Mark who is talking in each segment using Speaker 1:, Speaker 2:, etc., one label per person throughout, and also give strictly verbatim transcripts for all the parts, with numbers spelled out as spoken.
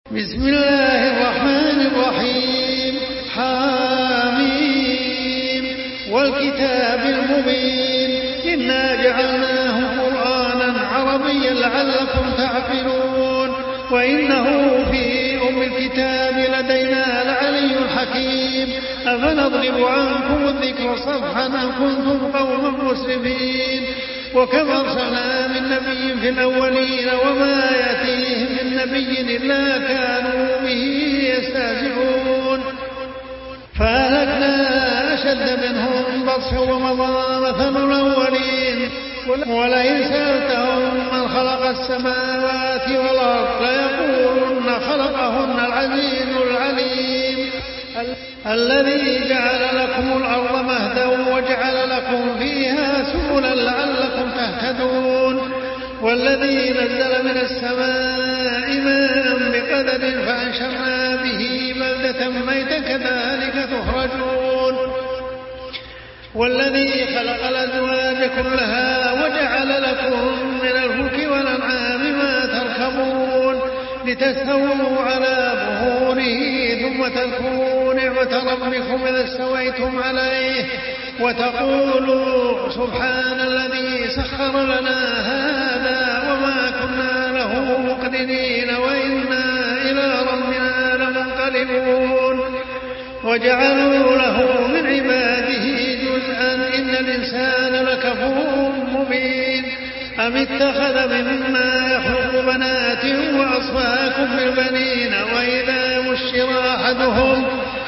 Speaker 1: بسم الله الرحمن الرحيم. حاميم والكتاب المبين إنا جعلناه قرآنا عربيا لعلكم تعقلون وإنه في أم الكتاب لدينا لعلي حكيم أفنضرب عنكم الذكر صفحا أن كنتم قوما مسرفين وكم أرسلنا من نبي في الأولين وما يأتيهم من نبي إلا كانوا به يستهزئون فأهلكنا أشد منهم بطشا ومضى مثل الأولين ولئن سألتهم من خلق السماوات والأرض ليقولن خلقهن العزيز العليم الذي جعل لكم الأرض مهدا وجعل لكم فيها سبلا لعلكم تهتدون والذي نزل من السماء ماء بقدر فأنشرنا به بلدة ميتا كذلك تخرجون والذي خلق الأزواج كلها وجعل لكم من الفلك والأنعام ما تركبون لتستووا على ظهوره ثم تذكروا نعمة ربكم إذا استويتم عليه وتقولوا سبحان الذي سخر لنا هذا وما كنا له مقرنين وإنا إلى ربنا لمنقلبون وجعلوا له من عباده جزءا إن الإنسان لكفور مبين أم اتخذ مما يخلق بنات وأصفاكم بالبنين وإذا بشر أحدهم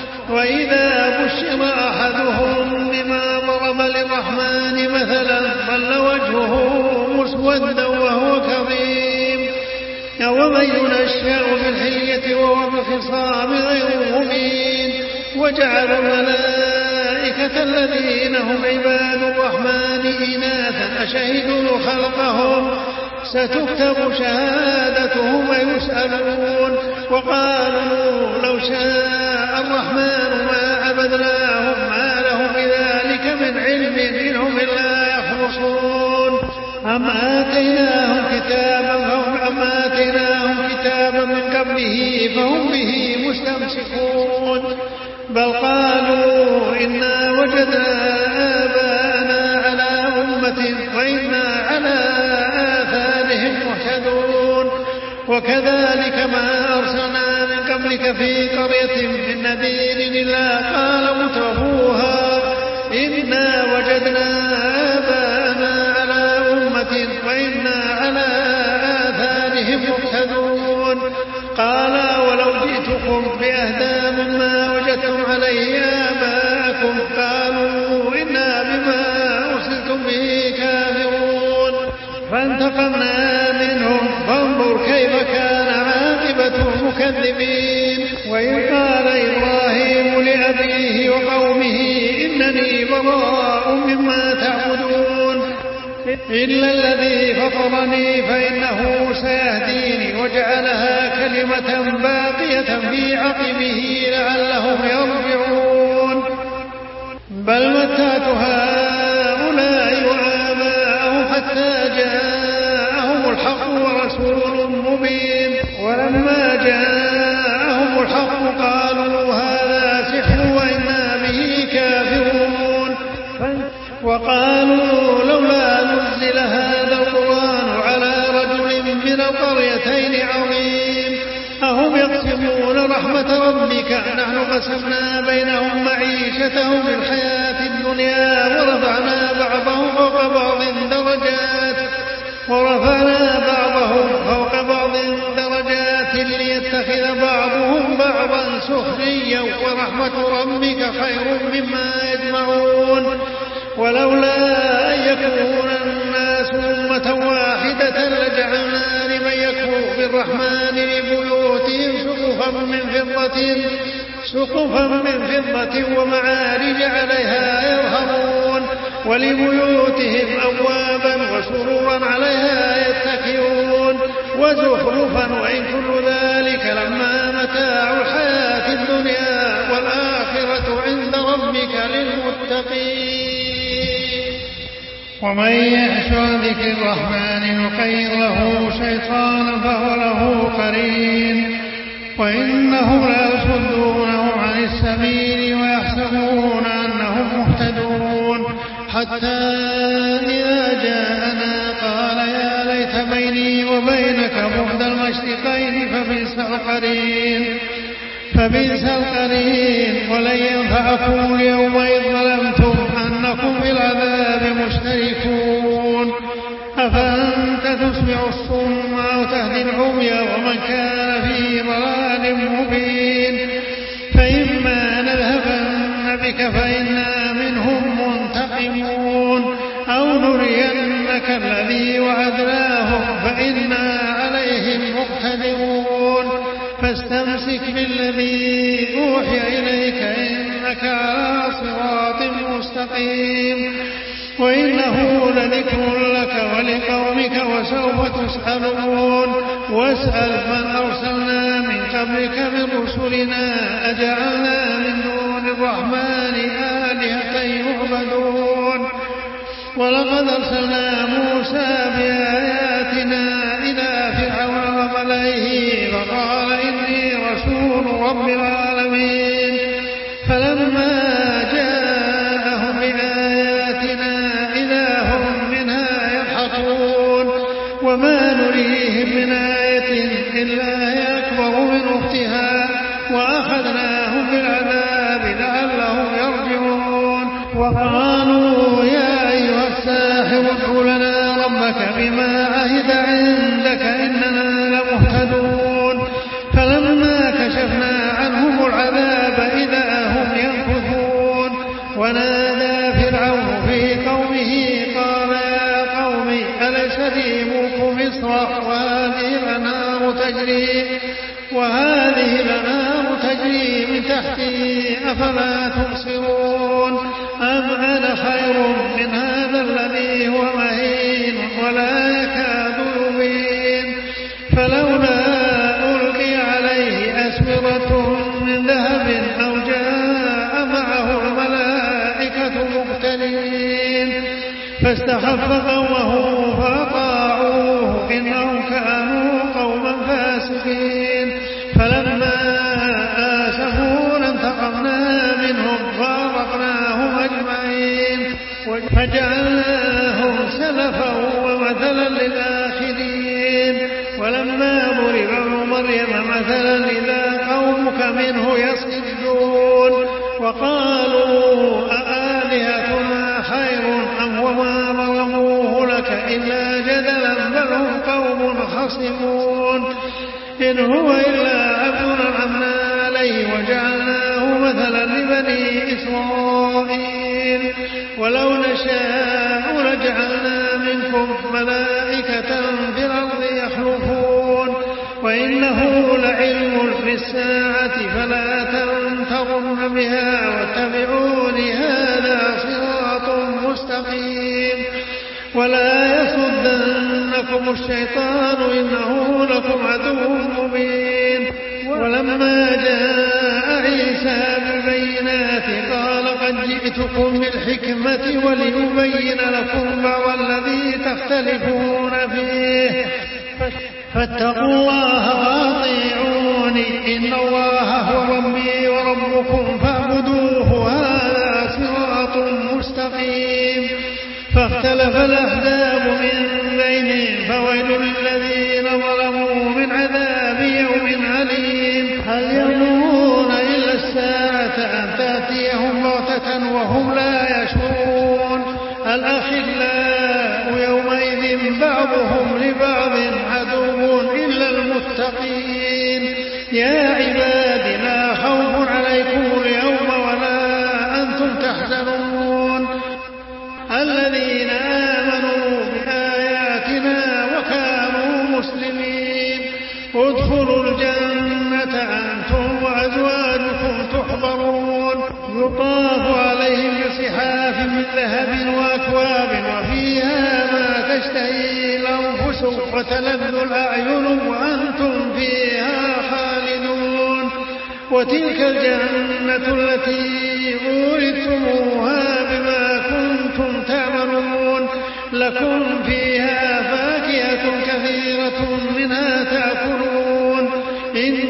Speaker 1: وإذا بشر أحدهم بما ضرب للرحمن مثلا ظل وجهه مسودا وهو كظيم ومن ينشأ في الحلية وهو بالخصام غير مبين وجعلوا الملائكة الذين هم عباد الرحمن إناثا أشهدوا خلقهم ستكتب شهادتهم ويسألون وقالوا لو شاء الرحمن ما عبدناهم ما لهم بذلك من علم إنهم إلا يخرصون أم آتيناهم كتابا فهم أم آتيناهم كتابا من قبله فهم به مستمسكون بل قالوا إنا وجدنا آباءنا على أمة وإنا على آثارهم مهتدون وكذلك ما أرسلنا من قبلك في قرية من نذير إلا قال مترفوها إنا وجدنا آباءنا على أمة وإنا على آثارهم مهتدون قال ولو جئتكم بأهدى مما وجدتم عليه آباءكم قالوا إنا بما أرسلتم به كافرون فانتقمنا منهم فانظر كيف كان عاقبة المكذبين وإذ قال إبراهيم لأبيه وقومه إنني براء مما تعبدون إلا الذي فطرني فإنه سيهديني وجعلها كلمة باقية في عقبه لعلهم يرجعون بل متعت هؤلاء وآباءهم حتى جاءهم الحق ورسول مبين ولما جاءهم الحق قالوا هذا سحر وإنا به كافرون وقالوا لولا نزل هذا القرآن على رجل من القريتين عظيم أهم يقسمون رحمة ربك نحن قسمنا بينهم معيشتهم في الحياة الدنيا ورفعنا بعضهم فوق بعض درجات ورفعنا بعضهم فوق بعض درجات ليتخذ بعضهم بعضا سخريا ورحمة ربك خير مما يجمعون ولولا أن يكون الناس أمة واحدة لجعلنا لمن يكفر بالرحمن لبيوتهم سقفا من فضة سقفا من فضة ومعارج عليها يظهرون ولبيوتهم أبوابا وسرورا عليها يتكئون وزخرفا وإن كل ذلك لما متاع الحياة الدنيا والآخرة عند ربك للمتقين ومن يعش عن ذكر الرحمن نقيض له شيطانا فهو له قرين وإنهم ليصدونهم عن السبيل ويحسبون أنهم مهتدون حتى إذا جاءنا قال يا ليت بيني وبينك بعد المشرقين فبئس القرين فبئس القرين ولن ينفعكم اليوم إذ ظلمتم أنكم في العذاب مشتركون أفأنت تسمع الصم أو تهدي العمي ومن كان في ضلال مبين فإما نذهبن بك فإنا منهم منتقمون أو نرينك الذي وعدناهم فإنا عليهم مقتدرون فاستمسك بالذي أوحي إليك إنك على صراط مستقيم وإنه لذكر لك ولقومك وسوف تسألون واسأل من أرسلنا من قبلك من رسلنا أجعلنا من دون الرحمن آلهة يعبدون ولقد أرسلنا موسى بآياتنا إلى فرعون وملئه فقال إني رسول رب العالمين فلما جاءهم بآياتنا إذا هم منها يضحكون وما نريهم من آية إلا هي أكبر من أختها وأخذناهم بالعذاب لعلهم يرجعون وقالوا يا أيها الساحر ادع لنا ربك بما عهد عندك إننا لمهتدون فلما كشفنا عنهم العذاب إذا هم ينكثون ونادى فرعون في قومه قال يا قوم أليس لي ملك مصر وهذه الأنهار تجري وهذه الأنهار تجري من تحتي أفلا تبصرون أم أنا خير من هذا الذي هو مهين ولا يكاد يبين فلولا ألقي عليه أسورة من ذهب أو جاء معه الملائكة مقترنين فاستخف قومه فأطاعوه إنهم كانوا قوما فاسقين فلما آسفونا انتقمنا منهم فأغرقناهم أجمعين فجعلناهم سلفا ومثلا للآخرين ولما ضرب ابن مريم مثلا إذا قومك منه يصدون وقالوا أآلهتنا خير أم وما ظلموه لك إلا جدلا بل هم قوم خصمون إن هو إلا عبد أنعمنا عليه وجعلناه مثلا لبني إسرائيل ولو نشاء لجعلنا منكم ملائكة في الأرض يخلفون وإنه لعلم للساعة فلا تمترن بها واتبعون هذا صراط مستقيم ولا يصدنكم الشيطان إنه لكم عدو مبين ولما جاء عيسى بالبينات قال قد جئتكم بالحكمة ولأبين لكم بعض الذي تختلفون فيه فاتقوا الله وأطيعوني إن الله هو ربي وربكم فاعبدوه هذا صراط مستقيم فاختلف الأحزاب من بينهم فويل للذين ظلموا من عذاب يوم عليم هل يظنون إلا الساعة أن تأتيهم بغتة وهم لا يشعرون الأخلاء يومئذ بعضهم لبعض عدو إلا المتقين يا عباد لا خوف عليكم اليوم ولا أنتم تحزنون الذين آمنوا بآياتنا وكانوا مسلمين ادخلوا الجنة أنتم وأزواجكم تحبرون يطاف عليهم بصحاف من ذهب وأكواب وفيها ما تشتهي الأنفس وتلذ الأعين وأنتم فيها خالدون وتلك الجنة التي أورثتموها بما كنتم تعملون لكم فيها فاكهة كثيرة منها تأكلون إن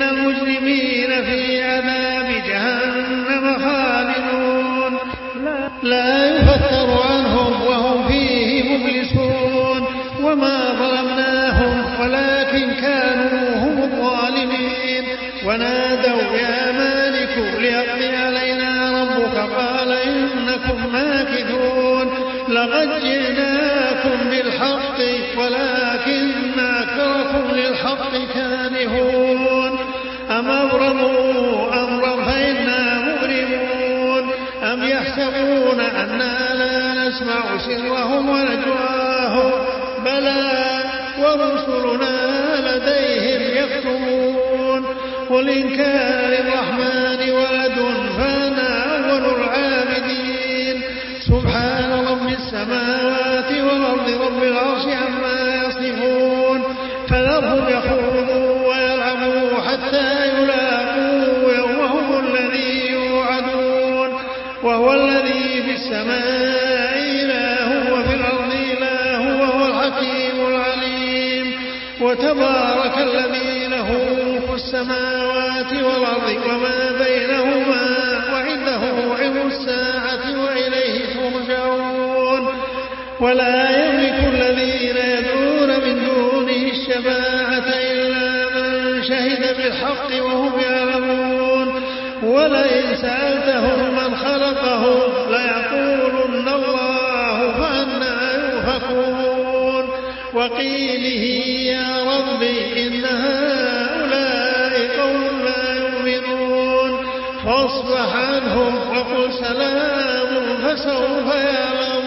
Speaker 1: المجرمين في عذاب جهنم خالدون لا يفتر عنهم وهم فيه مبلسون وما ظلمناهم ولكن كانوا هم الظالمين ونادوا يا مالك ليقضي علينا ربك قال إنكم ماكثون لقد جئناكم بالحق ولكن أكثركم للحق كارهون أم أبرموا أمرا فإنا مبرمون أم يحسبون أنا لا نسمع سرهم ونجواهم بلى ورسلنا لديهم يكتبون قل إن كان للرحمن ولد فأنا أول العابدين سبحان رب السماوات والأرض رب العرش عما يصفون فذرهم يخوضوا ويلعبوا حتى يلاقوا يومهم الذي يوعدون وهو الذي في السماء إله وفي الأرض إله وهو الحكيم العليم وتبارك الذي له ملك السماوات والأرض وما بينهما وعنده علم الساعة وإليه ترجعون ولا يملك الذين يدعون من دونه الشفاعة إلا من شهد بالحق وهم يعلمون ولئن سألتهم من خلقهم ليقولن الله فأنى يؤفكون وقيله يا ربي إن هؤلاء قوم لا يؤمنون فاصفح عنهم وقل سلام فسوف يعلمون